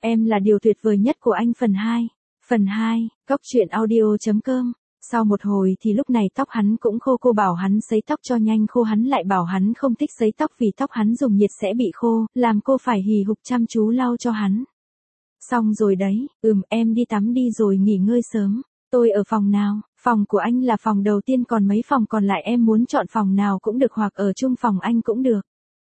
Em là điều tuyệt vời nhất của anh phần 2. Phần 2, Cốc truyện audio.com. Sau một hồi thì lúc này tóc hắn cũng khô, cô bảo hắn sấy tóc cho nhanh khô, hắn lại bảo hắn không thích sấy tóc vì tóc hắn dùng nhiệt sẽ bị khô, làm cô phải hì hục chăm chú lau cho hắn. Xong rồi đấy, em đi tắm đi rồi nghỉ ngơi sớm. Tôi ở phòng nào? Phòng của anh là phòng đầu tiên, còn mấy phòng còn lại em muốn chọn phòng nào cũng được, hoặc ở chung phòng anh cũng được.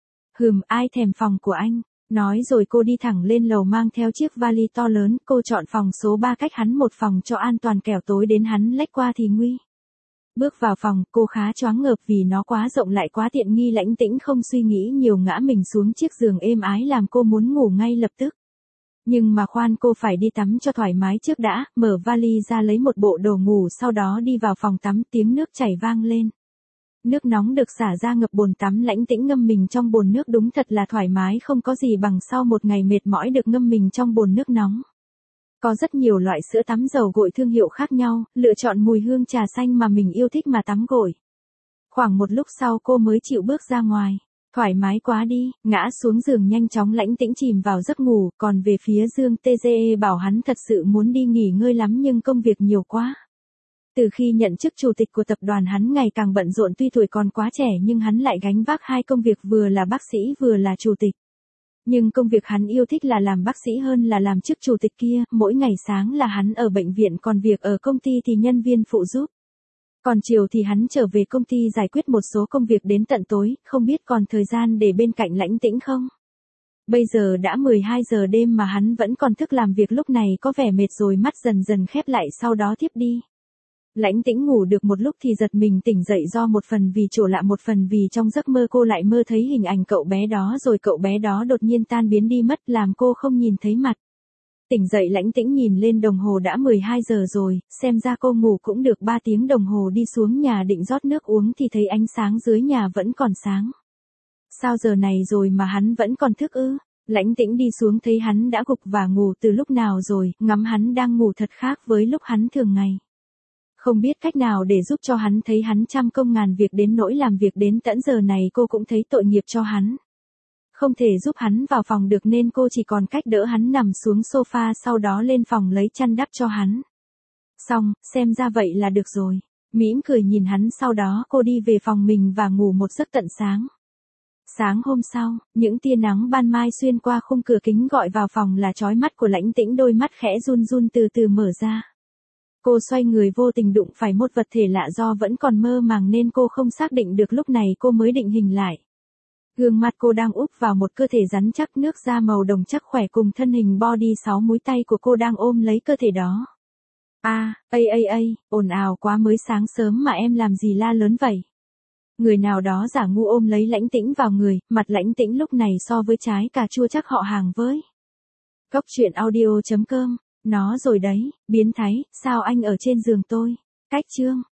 Ai thèm phòng của anh. Nói rồi cô đi thẳng lên lầu mang theo chiếc vali to lớn, cô chọn phòng số 3 cách hắn một phòng cho an toàn, kẻo tối đến hắn lách qua thì nguy. Bước vào phòng, cô khá choáng ngợp vì nó quá rộng lại quá tiện nghi. Lãnh Tĩnh không suy nghĩ nhiều ngã mình xuống chiếc giường êm ái làm cô muốn ngủ ngay lập tức. Nhưng mà khoan, cô phải đi tắm cho thoải mái trước đã, mở vali ra lấy một bộ đồ ngủ, sau đó đi vào phòng tắm, tiếng nước chảy vang lên. Nước nóng được xả ra ngập bồn tắm, Lãnh Tĩnh ngâm mình trong bồn nước đúng thật là thoải mái, không có gì bằng sau một ngày mệt mỏi được ngâm mình trong bồn nước nóng. Có rất nhiều loại sữa tắm dầu gội thương hiệu khác nhau, lựa chọn mùi hương trà xanh mà mình yêu thích mà tắm gội. Khoảng một lúc sau cô mới chịu bước ra ngoài. Thoải mái quá đi, ngã xuống giường nhanh chóng Lãnh Tĩnh chìm vào giấc ngủ, còn về phía Dương TGE bảo hắn thật sự muốn đi nghỉ ngơi lắm nhưng công việc nhiều quá. Từ khi nhận chức chủ tịch của tập đoàn hắn ngày càng bận rộn, tuy tuổi còn quá trẻ nhưng hắn lại gánh vác hai công việc, vừa là bác sĩ vừa là chủ tịch. Nhưng công việc hắn yêu thích là làm bác sĩ hơn là làm chức chủ tịch kia, mỗi ngày sáng là hắn ở bệnh viện, còn việc ở công ty thì nhân viên phụ giúp. Còn chiều thì hắn trở về công ty giải quyết một số công việc đến tận tối, không biết còn thời gian để bên cạnh Lãnh Tĩnh không. Bây giờ đã 12 giờ đêm mà hắn vẫn còn thức làm việc, lúc này có vẻ mệt rồi, mắt dần dần khép lại sau đó thiếp đi. Lãnh Tĩnh ngủ được một lúc thì giật mình tỉnh dậy, do một phần vì chỗ lạ một phần vì trong giấc mơ cô lại mơ thấy hình ảnh cậu bé đó, rồi cậu bé đó đột nhiên tan biến đi mất làm cô không nhìn thấy mặt. Tỉnh dậy Lãnh Tĩnh nhìn lên đồng hồ đã 12 giờ rồi, xem ra cô ngủ cũng được 3 tiếng đồng hồ. Đi xuống nhà định rót nước uống thì thấy ánh sáng dưới nhà vẫn còn sáng. Sao giờ này rồi mà hắn vẫn còn thức ư? Lãnh Tĩnh đi xuống thấy hắn đã gục và ngủ từ lúc nào rồi, ngắm hắn đang ngủ thật khác với lúc hắn thường ngày. Không biết cách nào để giúp cho hắn, thấy hắn trăm công ngàn việc đến nỗi làm việc đến tận giờ này cô cũng thấy tội nghiệp cho hắn. Không thể giúp hắn vào phòng được nên cô chỉ còn cách đỡ hắn nằm xuống sofa, sau đó lên phòng lấy chăn đắp cho hắn. Xong, xem ra vậy là được rồi. Mỉm cười nhìn hắn, sau đó cô đi về phòng mình và ngủ một giấc tận sáng. Sáng hôm sau, những tia nắng ban mai xuyên qua khung cửa kính gọi vào phòng là chói mắt của Lãnh Tĩnh, đôi mắt khẽ run run từ từ mở ra. Cô xoay người vô tình đụng phải một vật thể lạ, do vẫn còn mơ màng nên cô không xác định được, lúc này cô mới định hình lại. Gương mặt cô đang úp vào một cơ thể rắn chắc, nước da màu đồng chắc khỏe cùng thân hình body 6 múi, tay của cô đang ôm lấy cơ thể đó. Ồn ào quá, mới sáng sớm mà em làm gì la lớn vậy? Người nào đó giả ngu ôm lấy Lãnh Tĩnh vào người, mặt Lãnh Tĩnh lúc này so với trái cà chua chắc họ hàng với. Cốc truyện audio.com. Nó rồi đấy, biến thái, sao anh ở trên giường tôi? Cách chương.